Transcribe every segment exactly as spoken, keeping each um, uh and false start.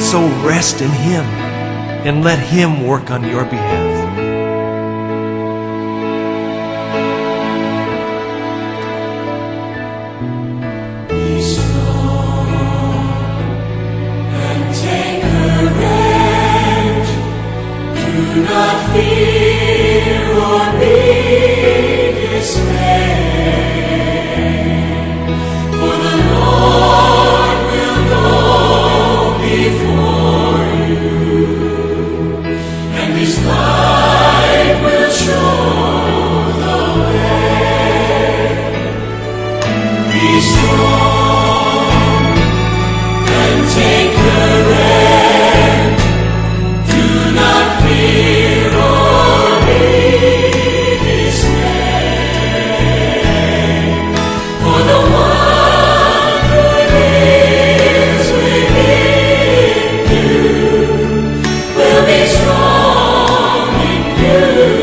So rest in Him and let Him work on your behalf. Be strong and take courage. Do not fear or be dismayed, for the Lord will go before you, and His light will show the way. Be strong and take courage. Do not fear or be dismayed, for the one who lives within you will be strong in you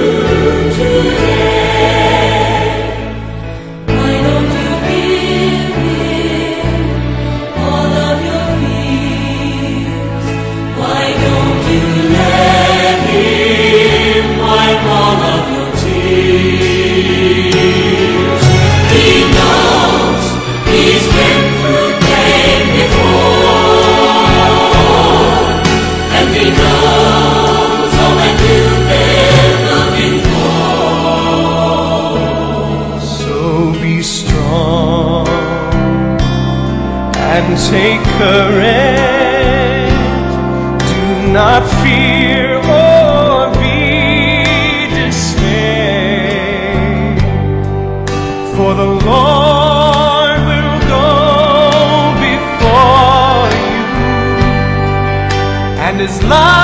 today. Why don't you give Him all of your fears? Why don't you let Him wipe all of your tears? He knows, He's been through pain before, and He knows all that you've been looking for. So be strong and take courage. Do not fear or be dismayed, for the Lord will go before you, and His light